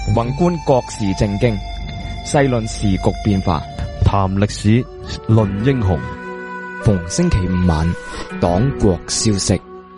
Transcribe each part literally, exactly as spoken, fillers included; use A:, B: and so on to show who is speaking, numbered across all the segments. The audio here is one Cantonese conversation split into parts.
A: 宏觀國事政經，細論時局變化，
B: 談歷史，論英雄。
A: 逢星期五晚，黨國消息。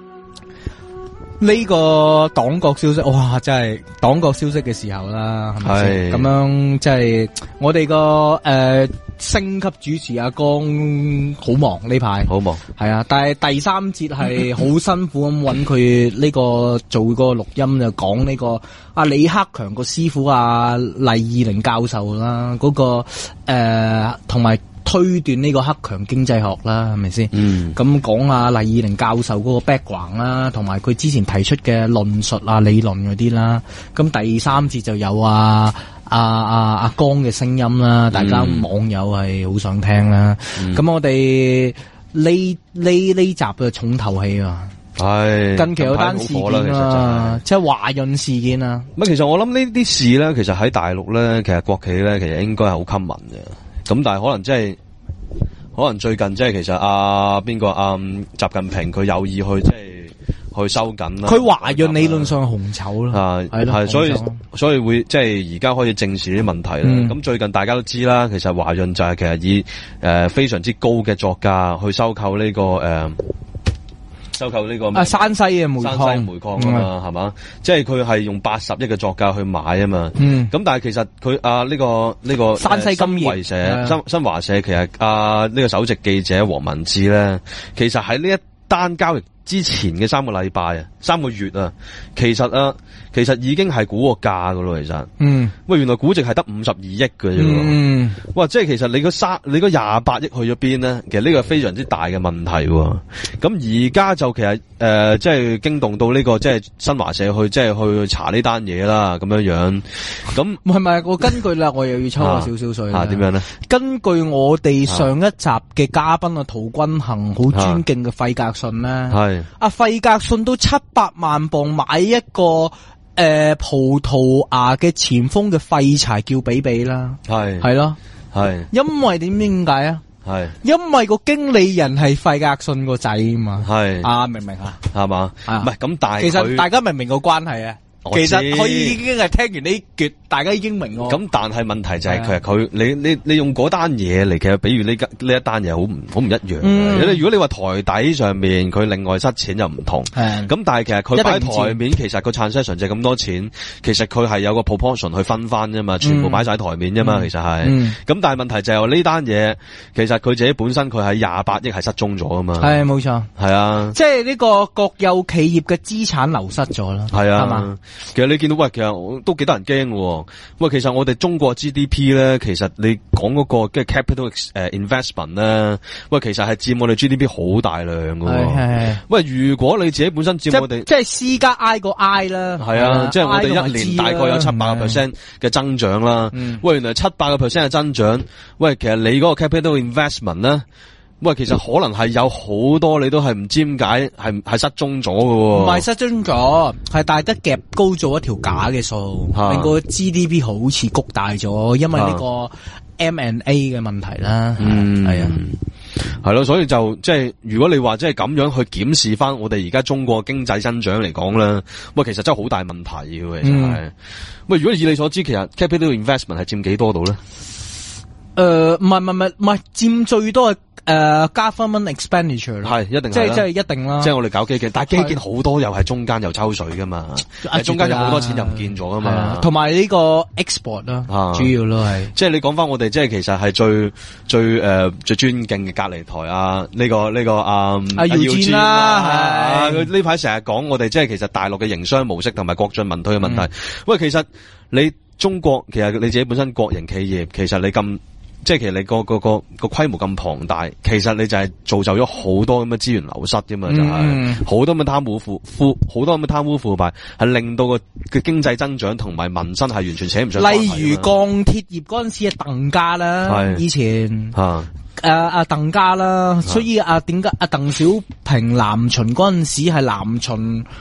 C: 呢個黨國消息，哇！真係黨國消息嘅時候啦，係咪先？咁樣即係我哋個誒星級主持阿江好忙呢排，
B: 好忙
C: 係啊！但係第三節係好辛苦咁揾佢呢個做個錄音，就講呢個阿李克強個師傅阿黎義寧教授啦，嗰個誒同埋。推斷呢個克強經濟學啦，係咪先？嗯，咁講下黎義寧教授嗰個 background 啦，同埋佢之前提出嘅論述啊、理論嗰啲啦。咁第三節就有啊啊啊阿江嘅聲音啦，大家網友係好想聽啦。咁、嗯、我哋呢呢呢集嘅重頭戲啊，係近期有單事件啊，即係華潤事件啊。
B: 咁其實我諗呢啲事咧，其實喺大陸咧，其實國企咧，其實應該係好 common 嘅。咁但係可能即係，可能最近即係其實阿邊個阿習近平佢有意去即係去收緊啦。
C: 佢華潤理論上紅籌啦，
B: 係係所以所以會即係而家開始正視啲問題啦。咁、嗯、最近大家都知啦，其實華潤就係其實以誒、呃、非常之高嘅作價去收購呢、這個誒。呃收購呢個
C: 啊山西嘅煤礦，
B: 山西煤礦啊嘛，係、嗯、嘛？即係佢係用八十億嘅作價去買啊嘛。嗯。咁但係其實佢啊呢、這個呢、這個
C: 山西金業
B: 新社新新華社其實啊呢、這個首席記者黃文志咧，其實喺呢一單交易之前嘅三個禮拜啊，三個月啊，其實啊，其實已經係估個價噶咯，其實。嗯。喂，原來估值係得五十二億嘅啫。嗯。哇，即係其實你個三，你個廿八億去咗邊咧？其實呢個係非常之大嘅問題。咁而家就其實誒、呃，即係驚動到呢、這個即係新華社去，即係去查呢單嘢啦，咁樣樣。咁
C: 唔係唔係，我根據啦，我又要抽個少少水。
B: 啊，點樣咧？
C: 根據我哋上一集嘅嘉賓啊，陶君行好尊敬嘅費格遜咧。係。阿費格遜都七百萬磅買一個誒、呃、葡萄牙嘅前鋒嘅廢柴叫比比啦，係係咯，係因為點點解啊？係因為個經理人係費格遜個仔啊嘛，係啊，明唔明啊？係嘛？唔係咁，但係其實大家明唔明個關係啊？其實可以已經係聽完呢句，大家已經明咯。咁但係問題就係、是、其實佢你你你用嗰單嘢嚟，其實比如呢呢一單嘢好唔好唔一樣。嗯、如果你話台底上面佢另外失錢又唔同。咁但係其實佢擺台面，其實個 transaction 就咁多錢，其實佢係有個 proportion 去分翻啫嘛，全部擺晒台面啫嘛、嗯，其實係。咁、嗯、但係問題就係呢單嘢，其實佢自己本身佢係廿八億係失蹤咗啊嘛。係冇錯。係啊。即係呢個國有企業嘅資產流失咗啦。係啊。係嘛？其實你見到喂，其實都幾得人驚喎。喂，其實我哋中國 G D P 咧，其實你講嗰個嘅 capital 誒 investment 咧，喂，其實係佔我哋 G D P 好大量㗎喎。係係。喂，如果你自己本身佔我哋，即係 C 加 I 個 I 啦。係啊，即係我哋一年大概有七百個 percent 嘅增長啦。喂，原來七百個 percent 嘅增長，喂，其實你嗰個 capital investment 咧。喂，其實可能係有好多你都係唔知點解係係失蹤咗嘅，唔係失蹤咗，係大家夾高咗一條假嘅數，令個 G D P 好似谷大咗，因為呢個 M and A 嘅問題啦。嗯，係啊，係咯，所以就即係如果你話即係咁樣去檢視翻我哋而家中國經濟增長嚟講咧，喂，其實真係好大問題嘅，其實係。嗯、喂，如果以你所知，其實 capital investment 係佔幾多度咧？誒、呃，唔係唔係唔係，佔最多係誒 government expenditure 係一定係，即係即係一定啦。即係我哋搞基建，但係基建好多又係中間又抽水噶嘛，中間有好多錢又唔見咗噶嘛。同埋呢個 export 啦、啊，主要咯係。即係你講翻我哋，即係其實係最最誒、呃、最尊敬嘅隔離台啊，呢、這個呢、這個啊啊姚戰啦，啊佢呢排成日講我哋即係其實大陸嘅營商模式同埋國進民退嘅問題。嗯、喂，其實你中國其實你自己本身國營企業，其實你咁。即係其實你個個個個規模咁龐大，其實你就係造就咗好多咁嘅資源流失㗎嘛，就係好多咁嘅貪污腐腐，好多咁嘅貪污腐敗，係令到個嘅經濟增長同埋民生係完全扯唔上關係。例如鋼鐵業嗰陣時係鄧家啦，以前啊誒阿鄧家啦，所以啊點解阿鄧小平南巡嗰陣時係南巡？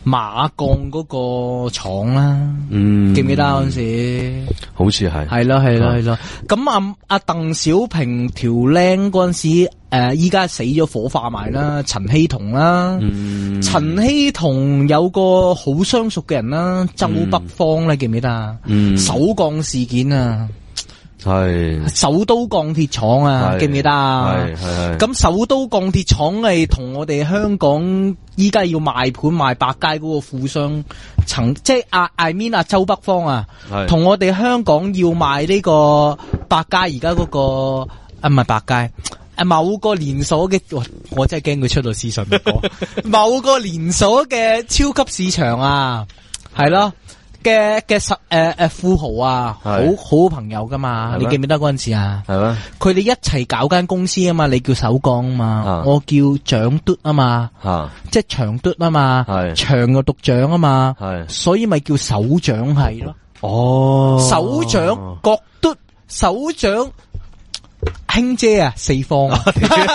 C: 馬鋼嗰個廠啦，
B: 嗯，
C: 記唔記得嗰陣時？
B: 好似係，
C: 係咯係咯係咯。咁阿阿鄧小平條僆嗰陣時，誒依家死咗火化埋啦，陳希同啦，
B: 嗯，
C: 陳希同有個好相熟嘅人啦，周北方咧，記唔記得啊？嗯，首鋼事件啊。係首都鋼鐵廠啊，記唔記得啊？係係。咁首都鋼鐵廠係同我哋香港依家要賣盤賣百佳嗰個富商曾，即係阿 I mean 阿周北方啊，同我哋香港要賣呢個百佳而家嗰個啊唔係百佳，誒某個連鎖嘅，我真係驚佢出到私信某個連鎖嘅超級市場啊，係咯。嘅嘅實誒誒富豪啊，好好朋友噶嘛，你記唔記得嗰陣時啊？係咩？佢哋一齊搞間公司啊嘛，你叫首鋼啊嘛，我叫長嘟啊嘛，即係長嘟啊嘛，長又讀長啊嘛，所以咪叫首長係咯。哦，首長國嘟，首長卿姐啊，四方啊，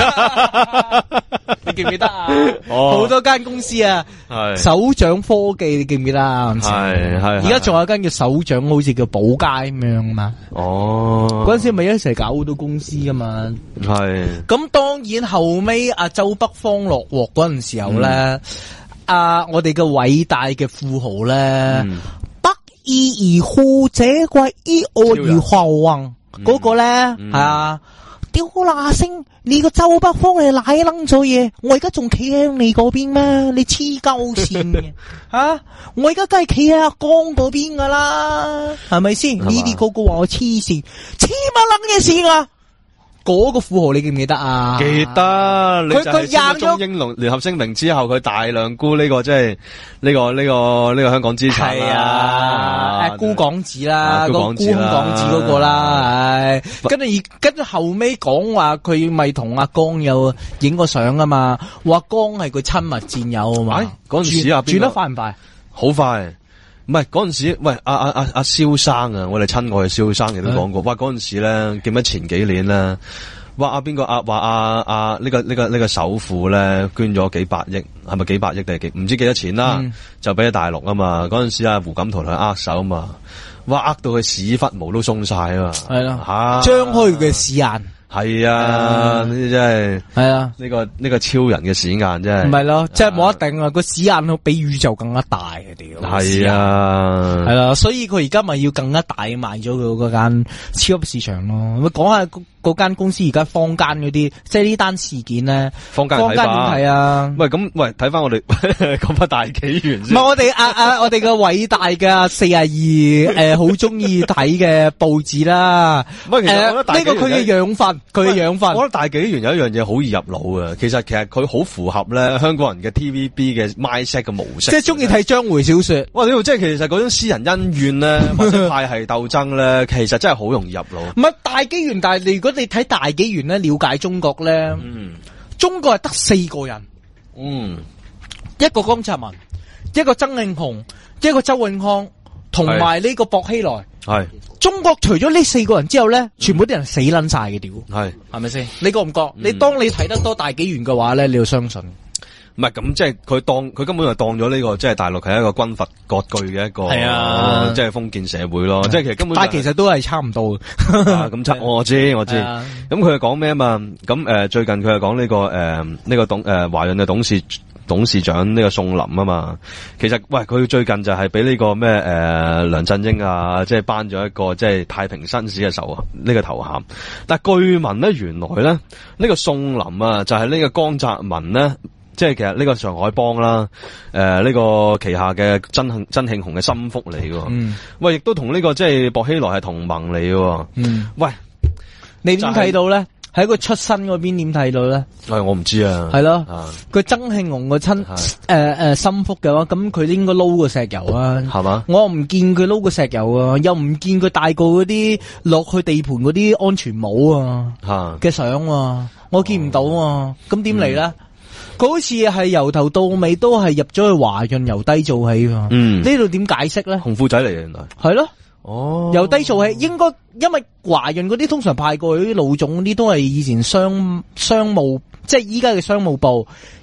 C: 你記唔記得啊？好多間公司啊，首長科技你記唔記得啊？係係，而家仲有間叫首長，好似叫寶佳咁樣啊嘛。哦，嗰陣時咪一齊搞好多公司噶嘛。係。咁當然後尾阿周北方落鑊嗰陣時候咧，啊我哋嘅偉大嘅富豪咧，不義而護者貴，以惡而後宏。嗰、嗯、個咧係、嗯、啊，屌那星，你個周北方你奶撚咗嘢，我而家仲企喺你嗰邊咩？你黐鳩線嘅吓，我而家梗係企喺阿江嗰邊噶啦，係咪先？呢啲個個話我黐線，黐乜撚嘅線啊！嗰、那個富豪你記唔記得啊？記得，你就係簽咗中英龍聯合聲明之後，佢大量沽呢、這個即係呢個呢、這個呢、這個香港資產啦，係啊，誒沽港紙啦，個沽港紙嗰個啦，唉，跟住而跟住後尾講話佢咪同阿江有影過相啊嘛，話江係佢親密戰友啊嘛，嗰陣時啊轉得快唔快？好快。唔係嗰陣時，喂阿阿阿阿蕭生啊，我哋親愛嘅蕭生亦都講過，哇嗰陣時咧，記唔記得前幾年咧，話阿邊個阿話阿阿呢個呢個呢個首富咧捐咗幾百億，係咪幾百億定係幾唔知幾多錢啦？嗯、就俾咗大陸啊嘛，嗰陣時阿胡錦濤同佢握手啊嘛，哇呃到佢屎忽毛都鬆晒啊嘛，係啦，吓張開佢屎眼。係啊，呢啲真係係啊，呢個呢個超人嘅屎眼真係唔係咯，即係冇一定啊，個屎眼比宇宙更加大啊屌！係啊，係啦，所以佢而家咪要更加大賣咗佢嗰間超級市場咯。咁講下嗰間公司而家坊間嗰啲，即係呢單事件咧，坊間點睇啊？喂，咁喂睇翻我哋講翻大紀元先。唔係我哋啊啊，我哋嘅偉大嘅四廿二誒，好中意睇嘅報紙啦。唔係，其實我覺得大紀元呢個佢嘅養分。佢嘅養分，我覺得大紀元有一樣嘢好易入腦嘅，其實其實佢好符合咧香港人嘅 T V B 嘅 mindset 嘅模式，即係中意睇章回小說。哇！呢度即係其實嗰種私人恩怨咧，或者派系鬥爭咧，其實真係好容易入腦。唔係大紀元，但係如果你睇大紀元咧，了解中國咧，嗯，中國係得四個人，嗯，一個江澤民，一個曾慶紅，一個周永康，同埋呢個薄熙來，係。中國除咗呢四個人之後咧，全部啲人死撚晒嘅屌，係係咪先？你覺唔覺？嗯、你當你睇得多大紀元嘅話咧，你要相信。唔係咁，即係佢當佢根本就當咗呢、這個，即係大陸係一個軍閥割據嘅一個，係啊，即係封建社會咯。即係其實根本、就是，但係其實都係差唔多嘅。咁差、啊，我知我知。咁佢係講咩啊嘛？咁誒、呃，最近佢係講呢個誒呢、呃這個董誒華潤嘅董事。董事長呢個宋林啊嘛，其實喂佢最近就係俾呢個咩誒、呃、梁振英啊，即係頒咗一個即係太平紳士嘅頭呢個頭銜，但係據聞咧原來咧呢、這個宋林啊就係、是、呢個江澤民咧，即係其實呢個上海幫啦，誒、呃、呢、這個旗下嘅曾慶曾慶紅嘅心腹嚟嘅，嗯，喂亦都同呢個即係薄熙來係同盟嚟嘅，嗯，喂你點睇到咧？就是喺佢出身嗰邊點睇到咧？係我唔知啊。係咯，佢曾慶紅個親誒誒心腹嘅話，咁佢應該撈個石油啊，係嘛？我唔見佢撈個石油啊，又唔見佢戴過嗰啲落去地盤嗰啲安全帽啊嘅相啊，我見唔到啊。咁點嚟咧？佢、嗯、好似係由頭到尾都係入咗去華潤，由低做起啊。嗯，呢度點解釋咧？紅褲仔嚟嘅原來係咯。哦，由低做起，應該因為華潤嗰啲通常派過去啲老總嗰啲都係以前商商務，即係依家嘅商務部，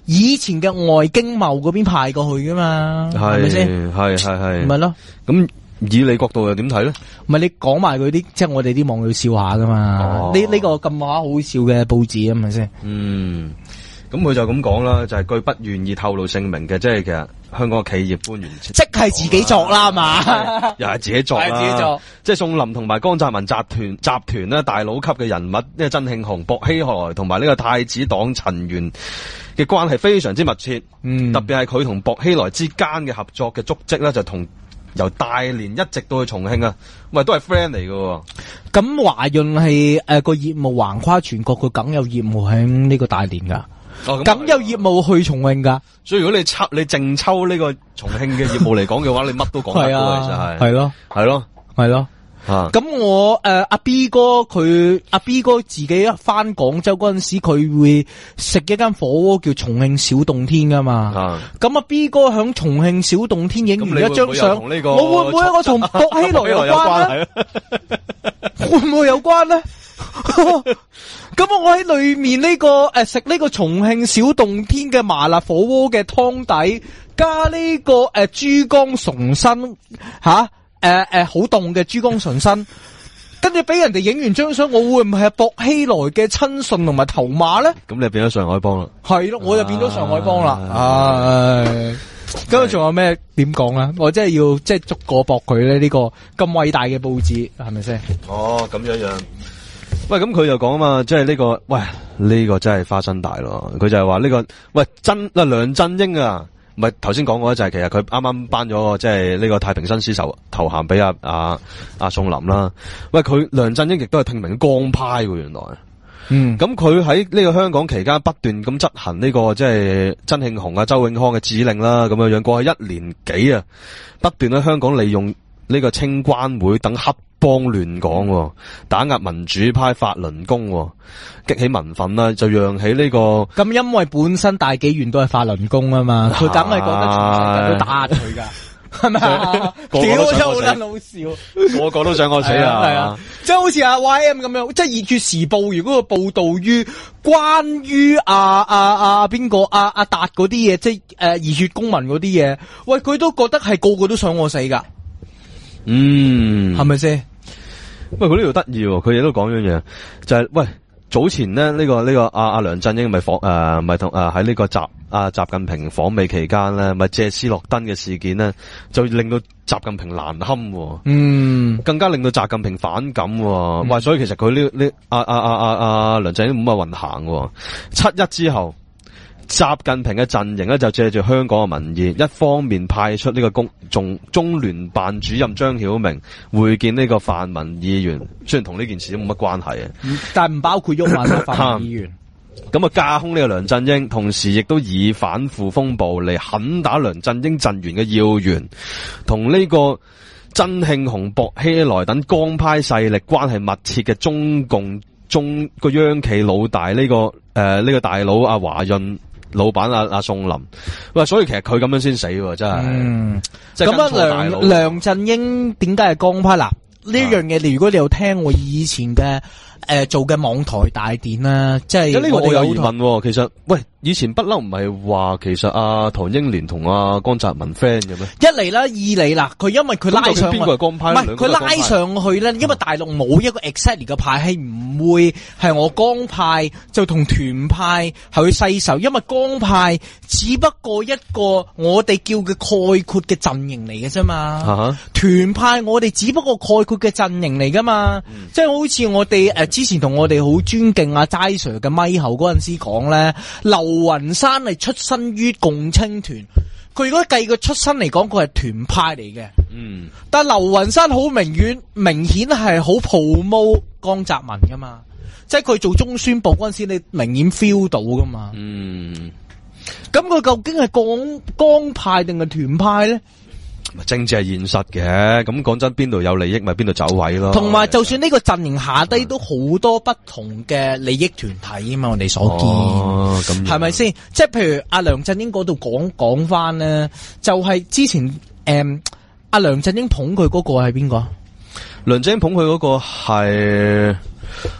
C: 以前嘅外經貿嗰邊派過去噶嘛，係咪先？
B: 係係係，
C: 咪咯？
B: 咁以你角度又點睇咧？
C: 唔係你講埋佢啲，即係我哋啲網友笑下噶嘛？呢呢、哦、個咁話好笑嘅報紙啊，係咪先？
B: 嗯。咁佢就咁講啦，就係、是、據不願意透露姓名嘅，即係其實香港嘅企業官員，即
C: 係自己作啦嘛，
B: 又係自己作啦，係自己作。即係宋林同埋江澤民集團集團咧，大佬級嘅人物，呢個曾慶紅、薄熙來同埋呢個太子黨陳元嘅關係非常之密切。嗯，特別係佢同薄熙來之間嘅合作嘅足跡咧，就同由大連一直到去重慶啊，喂，都係 friend 嚟㗎。
C: 咁華潤係誒個業務橫跨全國，佢梗有業務喺呢個大連噶。哦，咁有業務去重慶噶，
B: 所以如果你抽你淨抽呢個重慶嘅業務嚟講嘅話，你乜都講得到，其實係
C: 係咯，
B: 係咯，
C: 係咯。啊，咁我誒阿、呃、B 哥佢阿 B 哥自己一翻廣州嗰陣時，佢會食一間火鍋叫重慶小洞天噶嘛。咁阿 B 哥響重慶小洞天影完一張相，我會唔會我同薄熙來有關咧？會唔會有關咧？咁我喺裏面呢、這個誒食呢個重慶小洞天嘅麻辣火鍋嘅湯底，加呢、這個誒、呃、珠江崇參吓誒誒好凍嘅珠江崇參，跟住俾人哋影完張相，我會唔係薄熙來嘅親信同埋頭馬咧？咁
B: 你變咗上海幫啦？係
C: 咯，我就變咗上海幫啦。唉，咁仲有咩點講咧？我真係要即係逐個駁佢咧，呢個咁偉大嘅報紙係咪先？
B: 哦，咁樣樣。喂，咁佢又講啊嘛，即係呢個，喂，呢個真係花生大咯。佢就係話呢個，喂，真啊梁振英啊，唔係頭先講過就係其實佢啱啱頒咗個即係呢個太平紳士頭頭銜俾阿阿阿宋林啦。喂，佢梁振英亦都係聽命江派喎，原來。嗯。咁佢喺呢個香港期間不斷咁執行呢個即係曾慶紅啊、周永康嘅指令啦，咁樣樣過去一年幾啊，不斷喺香港利用呢個清關會等黑幫亂港，打壓民主派法輪功，激起民憤啦，就讓起呢、這個。
C: 咁因為本身大紀元都係法輪功啊嘛，佢梗係覺得全世界都打壓佢噶，係咪啊？屌真好撚好笑，
B: 個個都想我死啊！
C: 係啊，即係好似阿 Y M 咁樣，即係熱血時報如果個報道於關於阿阿阿邊個阿阿達嗰啲嘢，即係誒熱血公民嗰啲嘢，喂佢都覺得係個個都想我死噶。嗯，係咪先？
B: 喂，佢呢度得意，佢亦都講樣嘢，就係、是、喂早前咧呢、這個呢、這個阿阿、啊、梁振英咪訪誒咪同誒喺呢個習阿習近平訪美期間咧，咪借屍落燈嘅事件咧，就令到習近平難堪，嗯，更加令到習近平反感，嗯、喂，所以其實佢呢呢阿阿阿阿阿梁振英冇乜運行，七一之後。習近平嘅陣營咧就借住香港嘅民意，一方面派出呢個公中中聯辦主任張曉明會見呢個泛民議員，雖然同呢件事都冇乜關係啊，
C: 但係唔包括毓民泛民議員。
B: 咁啊架空呢個梁振英，同時亦都以反腐風暴嚟狠打梁振英陣營嘅要員，同呢個曾慶紅、薄熙來等江派勢力關係密切嘅中共中個央企老大呢、這個誒呢、呃這個大佬阿華潤。老闆阿阿宋林，喂，所以其實佢咁樣先死喎，真係。嗯，
C: 咁啊，梁梁振英點解係江派？嗱，呢樣嘢你如果你有聽我以前嘅誒、呃、做嘅網台大典啦，即係
B: 呢個我有疑問，其實喂。以前不嬲唔係話其實阿唐英年同阿江澤民 friend 嘅咩？
C: 一嚟啦，二嚟啦，佢因為佢拉上
B: 邊個係江派？
C: 唔係佢拉上去咧，因為大陸冇一個 exactly 嘅派系，唔會係我江派就同團派係去世仇，因為江派只不過一個我哋叫嘅概括嘅陣營嚟嘅啫嘛。團派我哋只不過概括嘅陣營嚟噶嘛，嗯、即係好似我哋誒之前同我哋好尊敬阿齋 Sir 嘅咪後嗰陣時講咧，劉雲山係出身於共青團，佢如果計個出身嚟講，佢係團派嚟嘅。嗯，但係劉雲山好明顯，明顯係好 promote江澤民噶嘛，即係佢做中宣部嗰陣時，你明顯 feel 到噶嘛。嗯，咁佢究竟係江江派定係團派咧？
B: 政治係現實嘅，咁講真，邊度有利益咪邊度走位咯。
C: 同埋，就算呢個陣營下低都好多不同嘅利益團體啊嘛，我哋所見，哦，咁係咪先？即係譬如阿梁振英嗰度講講翻咧，就係、是、之前誒阿、嗯、梁振英捧佢嗰個係邊個？
B: 梁振英捧佢嗰個係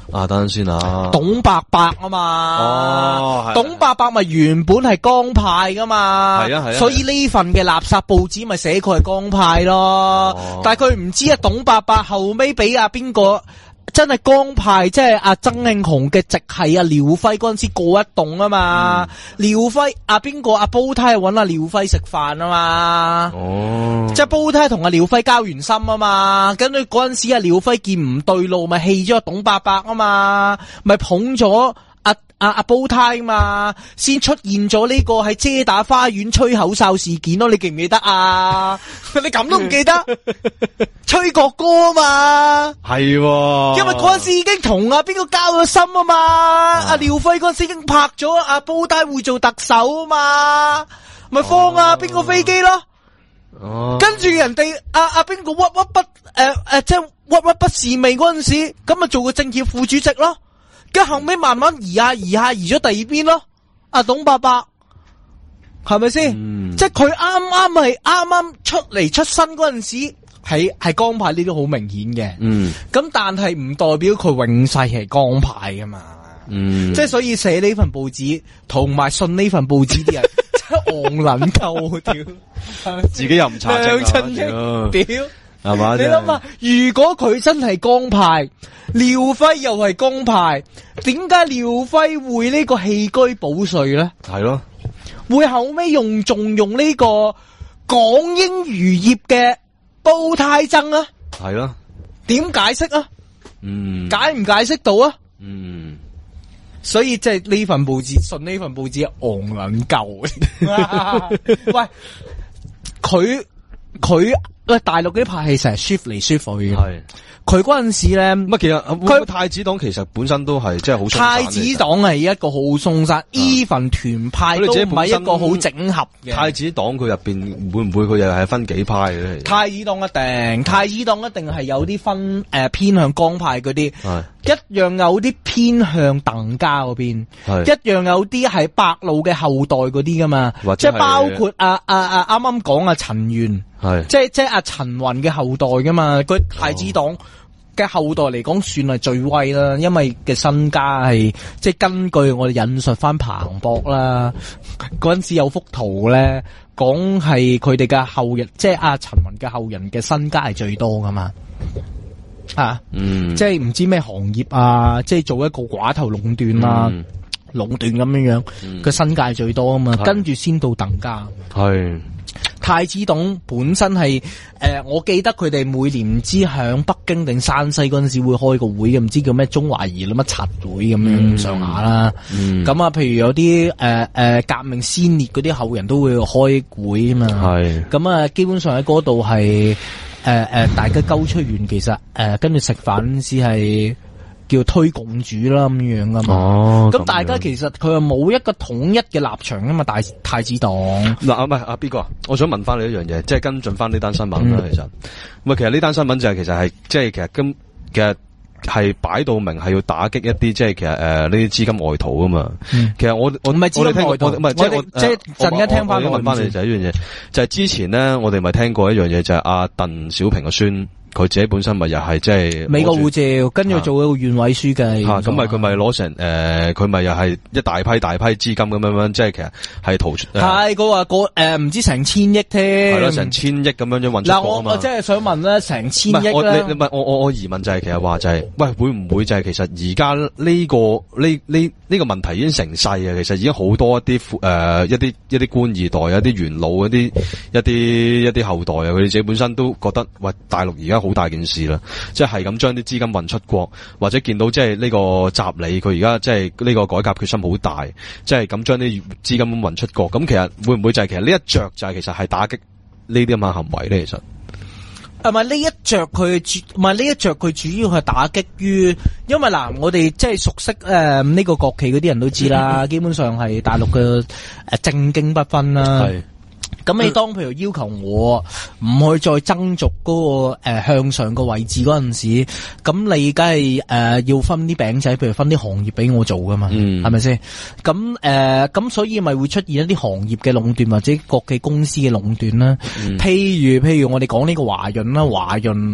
B: 啊，等陣先啊，
C: 董伯伯啊嘛，
B: 哦，
C: 董伯伯咪原本係江派噶嘛，
B: 係啊係啊，
C: 所以呢份嘅垃圾報紙咪寫佢係江派咯，哦、但係佢唔知啊，董伯伯後尾俾阿邊個真係江派，即係阿曾慶紅嘅直系阿廖輝嗰陣時過一棟啊嘛，廖輝阿邊個阿煲呔揾阿廖輝食飯啊嘛，哦，即係煲呔同阿廖輝交完心啊嘛，跟住嗰陣時阿廖輝見唔對路，咪棄咗阿董伯伯啊嘛，咪捧咗阿阿阿煲呔嘛，先出現咗呢個喺遮打花園吹口哨事件咯，你記唔記得啊？你咁都唔記得？吹國歌啊嘛，係，因為嗰陣時已經同阿邊個交咗心啊嘛，阿廖輝嗰陣時已經拍咗阿煲呔會做特首啊嘛，咪放阿邊個飛機咯，哦，跟住人哋阿阿邊個屈屈不誒誒，即係屈屈不是味嗰陣時，咁咪做個政協副主席咯。跟後尾慢慢移下移下移咗第二邊咯，阿董伯伯係咪先？嗯、即係佢啱啱係啱啱出嚟出身嗰陣時，係係江派呢啲好明顯嘅。嗯，咁但係唔代表佢永世係江派噶嘛。嗯，即係所以寫呢份報紙同埋信呢份報紙啲人真係戇撚鳩屌，
B: 自己又唔查證
C: 啊！屌。
B: 係嘛？
C: 你諗下，如果佢真係江派，廖輝又係江派，點解廖輝會呢個棄車保稅咧？
B: 係咯，
C: 會後尾用仲用呢個港英餘孽嘅煲呔僧啊？
B: 係咯，
C: 點解釋啊？嗯，解唔解釋到啊？嗯，所以即係呢份報紙，信呢份報紙戇撚鳩。喂，佢佢。喂，大陸嗰啲拍戲成日 shift 嚟 shift 去嘅，係佢嗰陣時咧，
B: 乜其實佢太子黨其實本身都係即係好鬆散。太
C: 子黨係一個好鬆散 ，even 團派都唔係一個好整合嘅。
B: 太子黨佢入邊會唔會佢又係分幾派嘅咧？
C: 太子黨一定，太子黨一定係有啲分誒、呃、偏向江派嗰啲，一樣有啲偏向鄧家嗰邊，一樣有啲係白露嘅後代嗰啲噶嘛，即係包括阿阿阿啱啱講阿陳元。係，即係即係阿陳雲嘅後代噶嘛，佢太子黨嘅後代嚟講算係最威啦，因為嘅身家係即係根據我哋引述翻彭博啦，嗰陣時有幅圖咧，講係佢哋嘅後人，即係阿陳雲嘅後人嘅身家係最多噶嘛，啊，嗯，即係唔知咩行業啊，即係做一個寡頭壟斷啦，壟斷咁樣樣，佢身家係最多啊嘛，跟住先到鄧家，係。太子黨本身係誒、呃，我記得佢哋每年唔知響北京定山西嗰陣時會開個會嘅，唔知叫咩中華兒乜柒會咁樣上下啦。咁、嗯、啊，譬如有啲誒誒革命先烈嗰啲後人都會開會啊嘛。係咁啊，基本上喺嗰度係誒誒，大家鳩出完，其實誒跟住食飯先係。叫推共主啦咁樣噶嘛，咁、哦、大家其實佢又冇一個統一嘅立場噶嘛，大太子黨
B: 嗱啊唔係啊邊個啊？我想問翻你一樣嘢，即係跟進翻呢單新聞啦、嗯。其實，喂，其實呢單新聞就係其實係即係其實今其實係擺到明係要打擊一啲即係其實誒呢啲資金外逃啊嘛。嗯、其實我我
C: 唔係資金外逃，唔係即係即係陣間聽翻。
B: 我問翻你就係一樣嘢，就係、是、之前咧我哋咪聽過一樣嘢，就係阿鄧小平嘅孫。佢自己本身咪又係即係
C: 美國護照，跟住做一個縣委書記。
B: 吓咁咪佢咪攞成誒，佢咪又係一大批大批資金咁樣樣，即係其實係逃出。
C: 係佢話個誒唔知成千億添。
B: 係咯，成千億咁樣樣運出國啊嘛。
C: 嗱，我我即係想問咧，成千億咧。
B: 我你唔係我我我疑問就係其實話就係、是，喂會唔會就係其實而家呢個呢呢呢個問題已經成勢啊？其實已經好多一啲誒、呃、一啲一啲官二代、一啲元老、一啲一啲一啲後代啊，佢哋自己本身都覺得喂大陸而家好大件事啦，即係咁將啲資金運出國，或者見到即係呢個習李佢而家即係呢個改革決心好大，即係咁將啲資金運出國，咁其實會唔會就係其實呢一着就係其實係打擊呢啲咁嘅行為咧？其實
C: 係咪呢一着佢主唔係呢一着佢主要係打擊於，因為嗱我哋即係熟悉誒呢、呃這個國企嗰啲人都知啦，基本上係大陸嘅誒政經不分啦。係。咁你當譬如要求我唔去再爭逐嗰、那個誒、呃、向上個位置嗰陣時，咁你梗係誒要分啲餅仔，譬如分啲行業俾我做噶嘛，係咪先？咁誒咁所以咪會出現一啲行業嘅壟斷或者國企公司嘅壟斷啦。譬如譬如我哋講呢個華潤啦，華潤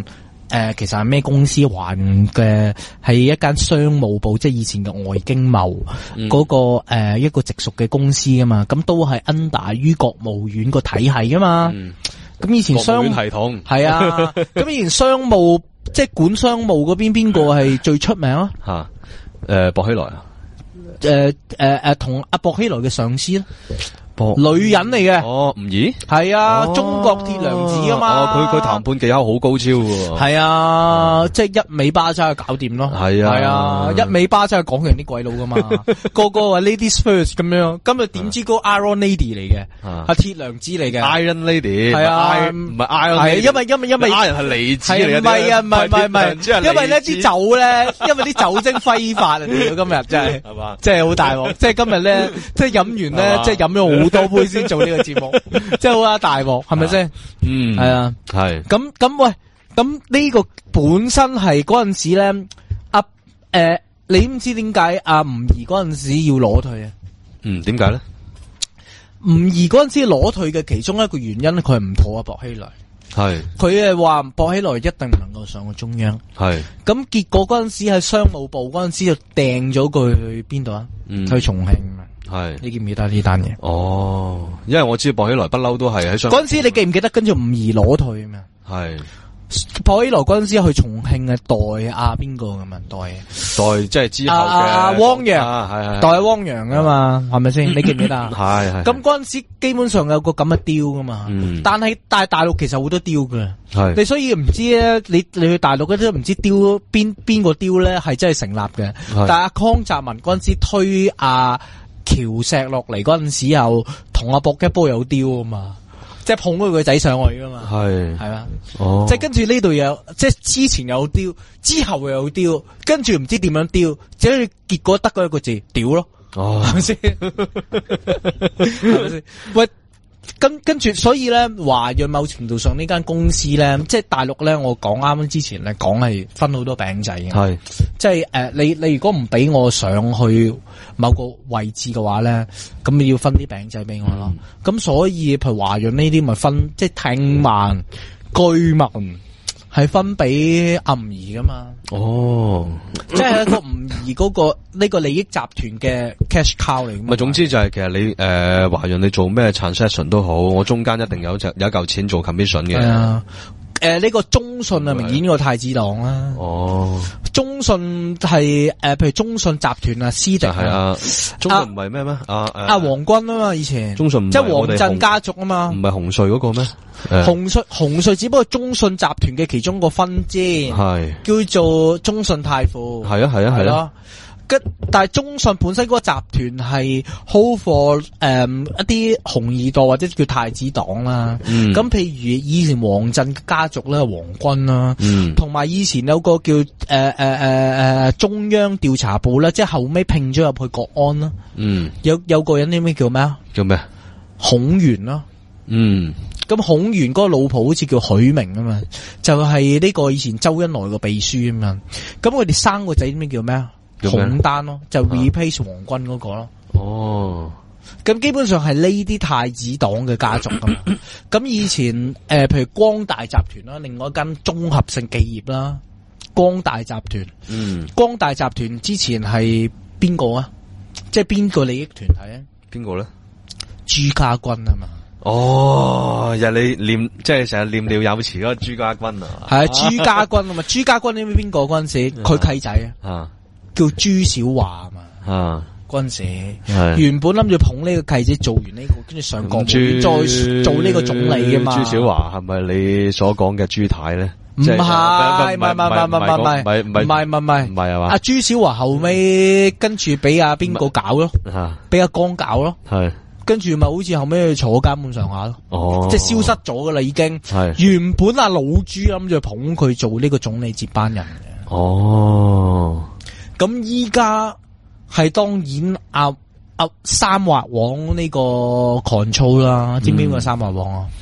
C: 誒，其實係咩公司還嘅？係一間商務部，即係以前嘅外經貿嗰、嗯那個誒、呃、一個直屬嘅公司啊嘛。咁都係 under 於國務院個體系啊嘛。咁、嗯、以前商
B: 國務院系統
C: 係啊。咁以前商務即係管商務嗰邊邊個係最出名啊？
B: 吓，誒、呃，薄熙來啊。
C: 誒誒誒，同阿薄熙來嘅上司咧。女人嚟嘅，
B: 哦，吳儀
C: 係啊、哦，中國鐵娘子啊嘛，
B: 佢佢談判技巧好高超喎，
C: 係啊，嗯、即係一尾巴真係搞掂咯，
B: 係啊，
C: 係啊，一尾巴真係講完啲鬼佬噶嘛，個個話 ladies first 咁樣，今日點知嗰個 Iron Lady 嚟嘅，係鐵娘子嚟嘅
B: ，Iron Lady
C: 係啊，
B: 唔係 Iron，
C: 係因為因為因為
B: Iron 係離子嚟嘅，
C: 唔係啊，唔係唔係唔係，因為呢啲酒咧，因為啲酒精揮發啊，屌今日真係，係嘛，即係好大鑊，即係今日咧，即係飲完咧，即係飲咗好多杯先做。呢個節目即係好啊大鑊，係咪先？
B: 嗯，
C: 係啊，
B: 係。
C: 咁咁喂，咁呢個本身係嗰陣時咧，阿、啊、誒、呃，你唔知點解阿吳儀嗰陣時要攞退啊？
B: 嗯，點解咧？
C: 吳儀嗰陣時攞退嘅其中一個原因咧，佢係唔妥阿薄熙來。
B: 係。佢
C: 係話薄熙來一定唔能夠上到中央。係。咁結果嗰陣時喺商務部嗰陣時就掟咗佢去邊度啊？嗯，去重慶。係，你記唔記得呢單嘢？
B: 哦，因為我知薄熙來不嬲都係喺上。
C: 嗰陣時你記唔記得跟住吳儀攞退啊嘛？係，薄熙來嗰陣時去重慶啊，代阿邊個咁啊？代
B: 代即係之後嘅
C: 阿汪洋，係係代汪洋啊嘛，係咪先？你記唔記得？係係。咁嗰陣時基本上有個咁嘅雕噶嘛，嗯、但係但係大陸其實好多雕噶，係你所以唔知咧，你你去大陸嗰啲唔知雕邊邊個雕咧係真係成立嘅，但係阿康澤民嗰陣時推阿喬石落嚟嗰陣時又同阿薄一波有雕啊嘛，即係捧佢個仔上去噶嘛，係係嘛，哦，即係跟住呢度有，即係之前有雕，之後又有雕，跟住唔知點樣雕，只係結果得嗰一個字屌咯，哦，係咪先？係咪先？喂。跟跟住，所以咧，華潤某程度上呢間公司咧，即係大陸咧，我講啱啱之前咧講係分好多餅仔嘅，係即係誒、呃，你你如果唔俾我上去某個位置嘅話咧，咁你要分啲餅仔俾我咯。咁、嗯、所以譬如華潤呢啲咪分，即係聽聞據聞係分俾吳儀噶嘛。哦，即係一個吳儀嗰個呢個利益集團嘅 cash cow 嚟。
B: 咪總之就係其實你誒華潤你做咩 transaction 都好，我中間一定有隻有一嚿錢做 commission 嘅。係啊，誒、呃、呢、這個中信啊，明顯個太子黨啦。哦，中信係誒、呃，譬如中信集團啊，私敵係啊，中信唔係咩咩？阿阿黃軍啊嘛，以前中信即係黃鎮家族啊嘛，唔係紅隧嗰個咩？紅隧紅隧只不過中信集團嘅其中個分支，係叫做中信泰富。係啊係啊係咯。但係中信本身嗰個集團係 hold for 誒、嗯、一啲紅二代或者叫太子黨啦。咁、嗯、譬如以前黃鎮家族咧，黃軍啦，同、嗯、埋以前有個叫誒誒誒誒中央調查部咧，即係後尾拼咗入去國安啦。嗯，有有個人啲咩叫咩啊？叫咩？孔元啦。嗯。咁孔元嗰個老婆好似叫許明啊嘛，就係、是、呢個以前周恩來個秘書啊嘛。咁佢哋生個仔咩叫咩啊？孔丹咯，就 replace 黃軍嗰個咯。哦，咁基本上係呢啲太子黨嘅家族噶嘛。咁以前誒、呃，譬如光大集團啦，另外一間綜合性企業啦，光大集團。嗯，光大集團之前係邊個啊？即係邊個利益團體啊？邊個咧？朱家軍啊嘛。哦，日你念即係成日念廖有詞嗰個朱家軍啊？係啊，朱家軍啊嘛。朱家軍你知邊個嗰陣時？佢契仔啊。啊。叫朱小華嘛，啊，嗰陣時原本諗住捧呢個契仔做完呢、這個，跟住上國務院再做呢個總理噶嘛。朱小華係咪你所講嘅朱太咧？唔係，唔係，唔係，唔係，唔係，唔係，唔係，唔係，唔係，唔係，唔係係嘛？阿朱小華後尾跟住俾阿邊個搞咯，俾阿江搞咯，係跟住咪好似後尾去坐監咁上下咯，哦，即係消失咗噶啦已經。係原本阿老朱諗住捧佢做呢個總理接班人嘅。哦。咁依家係當然阿阿三劃王呢個 control 啦，知唔知邊個三劃王啊？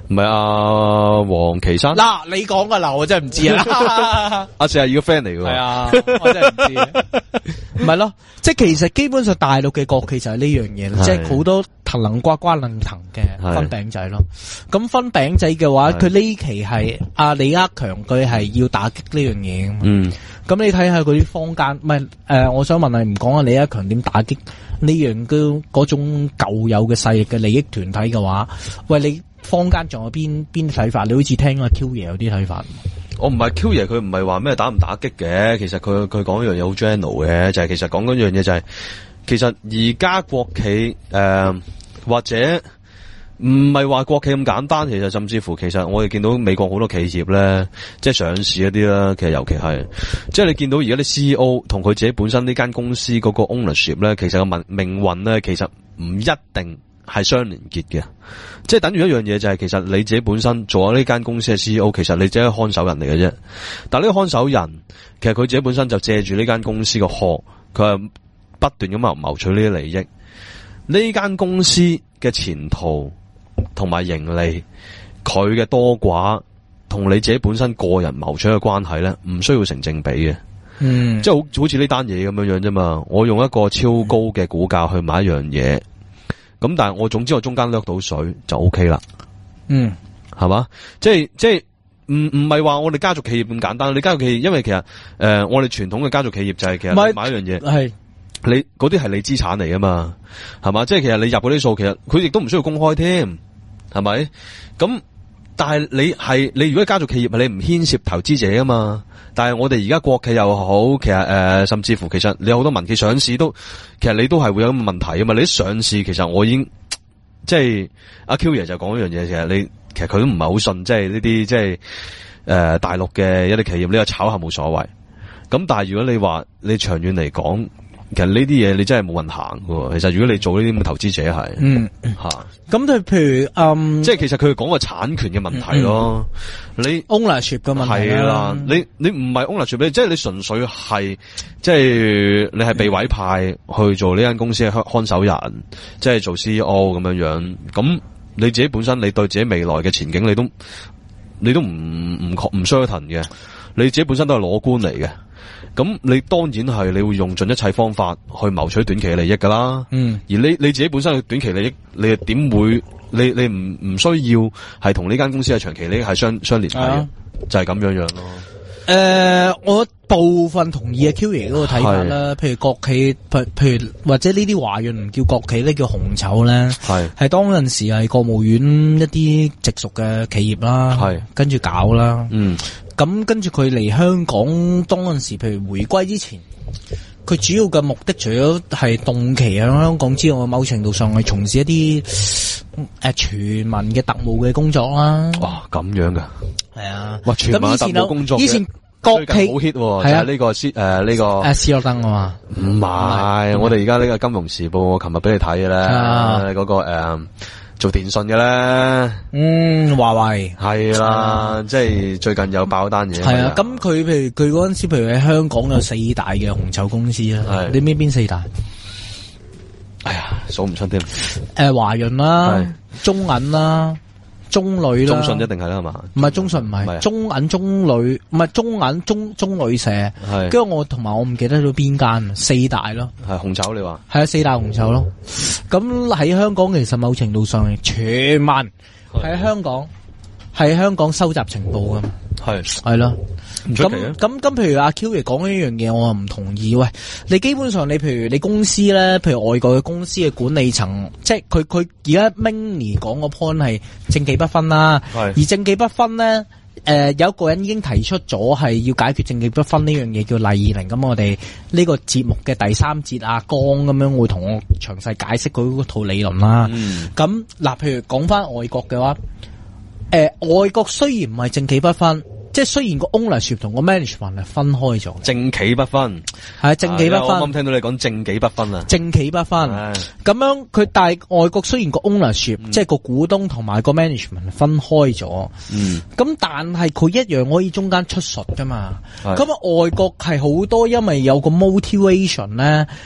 B: 唔係阿黃岐山？
C: 嗱，你講噶啦，我真係唔知啊。
B: 阿四廿二個 friend 嚟嘅，
C: 係啊，我真係唔知。唔係咯，即係其實基本上大陸嘅國企就係呢樣嘢，即係好多騰能瓜瓜楞騰嘅分餅仔咯。咁分餅仔嘅話，佢呢期係阿李克強，佢係要打擊呢樣嘢。嗯，咁你睇下佢啲坊間，唔係誒，我想問你，唔講阿李克強點打擊呢樣嘅嗰種舊有嘅勢力嘅利益團體嘅話，喂，你坊間仲有邊邊睇法？你好似聽阿 Q 爺有啲睇法。
B: 我唔係 Q 爺，佢唔係話咩打唔打擊嘅，其實佢佢講一樣嘢好 general 嘅，就係、是、其實講嗰樣嘢就係、是，其實而家國企誒、呃、或者唔係話國企咁簡單，其實甚至乎其實我哋見到美國好多企業咧，即係上市一啲啦，其實尤其係，即係你見到而家啲 C E O 同佢自己本身呢間公司嗰個 ownership 咧，其實個命命運咧，其實唔一定係相連結嘅，即係等於一樣嘢就係、是，其實你自己本身做咗呢間公司嘅 C E O， 其實你只係看守人嚟嘅啫。但係呢個看守人，其實佢自己本身就借住呢間公司嘅殼，佢係不斷咁謀謀取呢啲利益。呢間公司嘅前途同埋盈利，佢嘅多寡同你自己本身個人謀取嘅關係咧，唔需要成正比嘅。嗯，即係好好似呢單嘢咁樣樣啫嘛。我用一個超高嘅股價去買一樣嘢。咁但係我總之我中間掠到水就 O K 啦，嗯，係嘛？即係即係唔唔係話我哋家族企業咁簡單。你家族企業，因為其實誒、呃、我哋傳統嘅家族企業就係其實你買一樣嘢係你嗰啲係你資產嚟噶嘛，係嘛？即係其實你入嗰啲數，其實佢亦都唔需要公開添，係咪？咁但係你係你如果家族企業，你唔牽涉投資者啊嘛。但係我哋而家國企又好，其實誒、呃，甚至乎其實你有好多民企上市都，其實你都係會有咁嘅問題啊嘛。你一上市，其實我已經即係阿 Q 爺就講一樣嘢，其實你其實佢都唔係好信，即係呢啲即係誒、呃、大陸嘅一啲企業，呢個炒下冇所謂。咁但係如果你話你長遠嚟講，其實呢啲嘢你真係冇人行喎。其實如果你做呢啲咁嘅投資者係，嗯吓，咁佢譬如嗯，即係其實佢講個產權嘅問題咯。嗯、你
C: ownership 嘅問題
B: 係啦，你你唔係 ownership，你即係你純粹係即係你係被委派去做呢間公司嘅看守人，即係做 C E O 咁樣樣。咁你自己本身你對自己未來嘅前景，你都你都唔唔確唔 certain 嘅。你自己本身都係攞官嚟嘅。咁你當然係你會用盡一切方法去謀取短期嘅利益噶啦，嗯，而你你自己本身嘅短期利益，你又點會你你唔唔需要係同呢間公司嘅長期利益係相相連繫嘅，啊、就係咁樣樣咯。
C: 誒、呃，我部分同意阿 Q 爺嗰個睇法啦，譬如國企，譬譬如或者呢啲華潤唔叫國企呢，叫紅籌咧，係係當陣時係國務院一啲直屬嘅企業啦，係跟住搞啦，嗯。咁跟住佢嚟香港當陣時，譬如回歸之前，佢主要嘅目的除咗係動期喺香港之外，某程度上係從事一啲誒、呃、全民嘅特務嘅工作啦。
B: 哇，咁樣噶？係
C: 啊，
B: 哇，全民特務工作
C: 以前國企
B: 好 hit， 係啊，呢、這個斯誒呢個
C: 誒斯諾登啊嘛？
B: 唔係，我哋而家呢個金融時報，我琴日俾你睇嘅咧，嗰、啊那個誒。呃做電信嘅咧，
C: 嗯，華為
B: 係啦，即係最近有爆單嘢。
C: 係啊，咁佢譬如佢嗰陣時，譬如喺香港有四大嘅紅籌公司啦，係你邊邊四大？
B: 哎呀，數唔出添。
C: 誒，華潤啦，中銀啦。中旅啦，
B: 中信一定係啦，係嘛？
C: 唔係中信，唔係中銀、中旅，唔係中銀、中中旅社。係，跟住我同埋我唔記得咗邊間，四大咯。係紅籌，你話係啊，四大紅籌咯。咁喺香港其實某程度上，全民喺香港喺香港收集情報噶嘛。係係咯。咁咁咁，譬如阿 Q 爺講呢樣嘢，我又唔同意。喂，你基本上你譬如你公司咧，譬如外國嘅公司嘅管理層，即係佢佢而家 Mini 講個 point 係政企不分啦。係而政企不分咧，誒、呃、有一個人已經提出咗係要解決政企不分呢樣嘢，叫厲以寧。咁我哋呢個節目嘅第三節阿江咁樣會同我詳細解釋佢嗰套理論啦。嗯。咁嗱，譬如講翻外國嘅話，誒、呃、外國雖然唔係政企不分。即係雖然個 ownership 同個 management 係分開咗，
B: 政企不分
C: 係政企不分。我
B: 啱啱聽到你講政企不分啊，
C: 政企不分咁樣佢，但係外國雖然個 ownership、嗯、即係個股東同埋個 management 分開咗，嗯，咁但係佢一樣可以中間出術噶嘛。咁啊，外國係好多因為有個 motivation 咧，激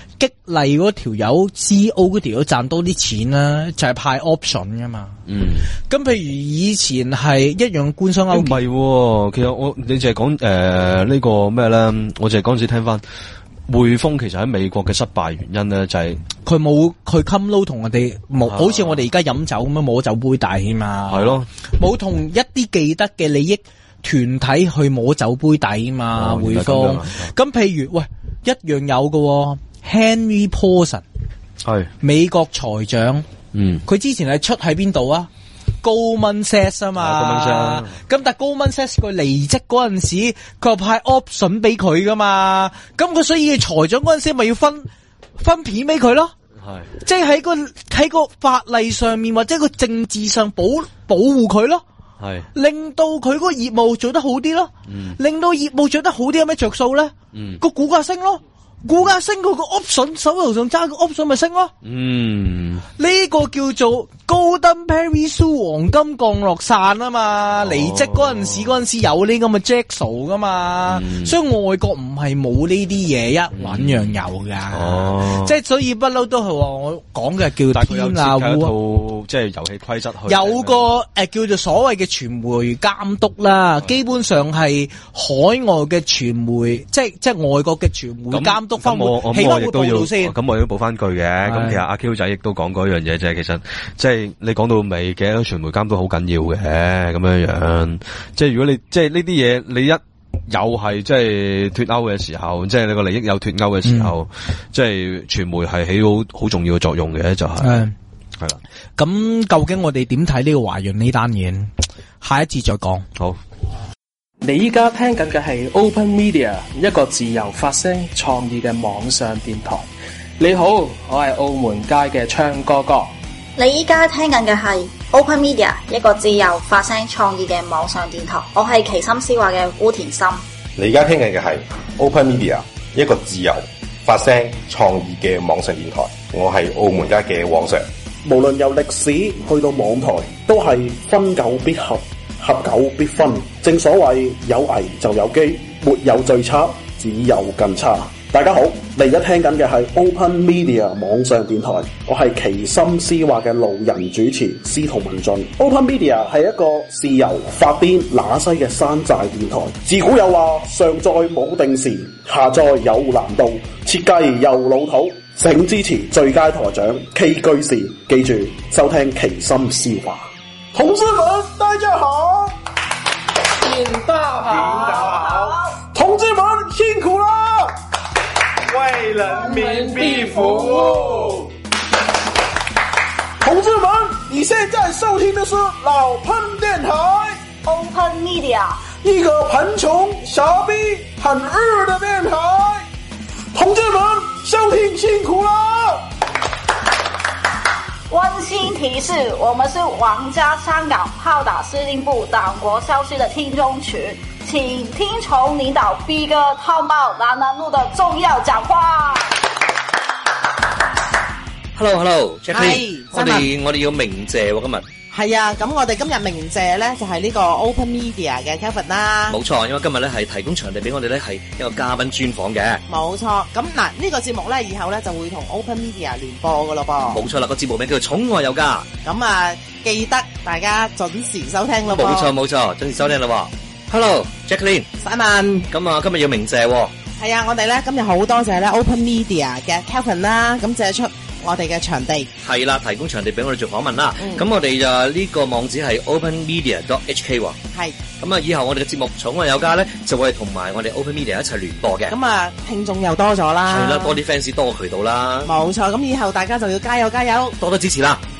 C: 麗嗰條友 C E O 嗰條友賺多啲錢啦，就係、是、派 option 噶嘛。嗯，咁譬如以前係一樣官商勾結，唔係、
B: 哦，其實我你淨係講誒呢個咩咧？我淨係嗰陣時聽翻匯豐，其實喺美國嘅失敗原因咧，就係
C: 佢冇佢 come low 同我哋冇，好似我哋而家飲酒咁樣摸酒杯底嘛。係咯，冇同一啲既得嘅利益團體去摸酒杯底嘛。匯豐咁譬如喂一樣有嘅 Henry Paulson 係美國財長，嗯，佢之前係出喺邊度啊？Goldman Sachs 啊嘛，咁但係 Goldman Sachs 佢離職嗰陣時，佢又派 option 俾佢噶嘛，咁佢所以財長嗰陣時咪要分分片俾佢咯，係，即係喺個喺個法例上面或者個政治上保保護佢咯，係，令到佢個業務做得好啲咯，嗯，令到業務做得好啲有咩着數咧？嗯，個股價升咯。股價升，佢個 option 手頭上揸個 option 咪升咯。嗯，呢個叫做 Golden Parachute 黃金降落傘啊嘛。離職嗰陣時，嗰陣時有呢咁嘅 Jackson 噶嘛。嗯、所以外國唔係冇呢啲嘢，一揾樣有噶。哦，即係所以不嬲都係話我講嘅叫天啊烏，
B: 即係遊戲規則去。
C: 有個誒、呃、叫做所謂嘅傳媒監督啦，嗯、基本上係海外嘅傳媒，即係即係外國嘅傳媒監督。
B: 咁我咁我亦都要，咁我亦都補翻句嘅。咁其實阿 Q 仔亦都講過一樣嘢，就係其實即係你講到尾嘅傳媒監督好緊要嘅，咁樣樣。即係如果你即係呢啲嘢，你一有係即係脫歐嘅時候，即係你個利益有脫歐嘅時候，嗯、即係傳媒係起好好重要嘅作用嘅，就係係啦。
C: 咁究竟我哋點睇呢個華潤呢單嘢？下一節再講。
B: 好。
D: 你依家聽緊嘅係 Open Media， 一個自由發聲創意嘅網上電台。你好，我係澳門街嘅鏘哥哥。
E: 你依家聽緊嘅係 Open Media， 一個自由發聲創意嘅網上電台。我係奇心思話嘅烏田心。
F: 你而家聽緊嘅係 Open Media， 一個自由發聲創意嘅網上電台。我係澳門街嘅黃 Sir。
G: 無論由歷史去到網台，都係分久必合。合久必分，正所謂有危就有機，沒有最差，只有更差。大家好，你而家聽緊嘅係 Open Media 網上電台，我係奇心思話嘅路人主持司徒文進。Open Media 係一個豉油發邊乸西嘅山寨電台，自古有話，上載冇定時，下載有難度，設計又老土，請支持最佳台長 K 居士，記住收聽奇心思話。同志們，大家好！
D: 領導好，領導好，
G: 同志們辛苦了，
D: 為人民必服務。
G: 同志們，你現在收聽的是老噴電台
E: Open Media，
G: 一個貧窮傻逼很日的電台。同志們，收聽辛苦了。
E: 溫馨提示，我們是皇家香港炮打司令部黨國消息的聽眾群，請聽從領導 B 哥通報南南路的重要講話。
H: Hello，Hello，Jackie，我哋我哋要鳴謝喎今日。
I: 係啊，咁我哋今日鳴謝咧就係呢個 Open Media 嘅 Kevin 啦。
H: 冇錯，因為今日咧係提供場地俾我哋咧係一個嘉賓專訪嘅。
I: 冇錯，咁嗱呢個節目咧以後咧就會同 Open Media 聯播噶咯噃。
H: 冇錯啦，個節目名叫做寵愛有家。
I: 咁啊，記得大家準時收聽咯。
H: 冇錯冇錯，準時收聽咯。Hello，Jacqueline，Simon，咁啊今日要鳴謝。
I: 係啊，我哋咧今日好多謝咧 Open Media 嘅 Kevin 啦，咁借出我哋嘅場地。
H: 係啦，提供場地俾我哋做訪問啦。咁、嗯、我哋就呢個網址係 open media dot h k 喎。係。咁啊，以後我哋嘅節目寵愛有家咧，就會同埋我哋 Open Media 一齊聯播嘅。
I: 咁啊，聽眾又多咗啦。
H: 係啦，多啲 fans 多個渠道啦。
I: 冇錯，咁以後大家就要加油加油，
H: 多多支持啦。